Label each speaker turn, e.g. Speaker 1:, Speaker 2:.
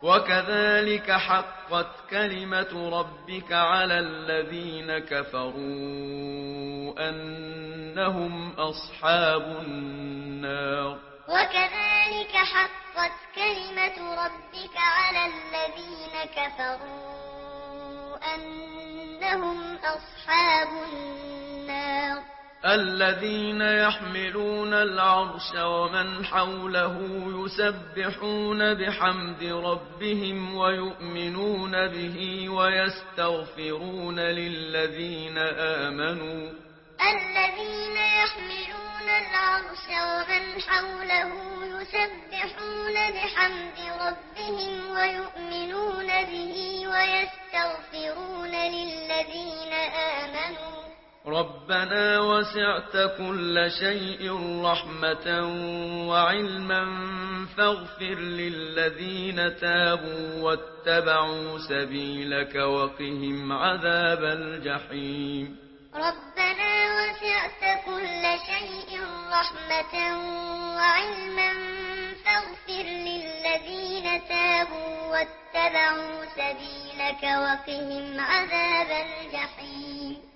Speaker 1: وكذلك حقت كلمة ربك على الذين كفروا أنهم أصحاب النار
Speaker 2: وكذلك حقت كلمة ربك على الذين كفروا أنهم أصحاب النار
Speaker 1: الذين يحملون العرش ومن حوله يسبحون بحمد ربهم ويؤمنون به ويستغفرون للذين آمنوا
Speaker 2: الذين يحملون العرش ومن حوله يسبحون بحمد ربهم ويؤمنون به ويستغفرون للذين آمنوا
Speaker 1: ربنا وسعت كل شيء رحمة وعلما فاغفر للذين تابوا واتبعوا سبيلك وقهم عذاب الجحيم
Speaker 2: ربنا وسعت كل شيء رحمة وعلما فاغفر للذين تابوا واتبعوا سبيلك وقهم عذاب الجحيم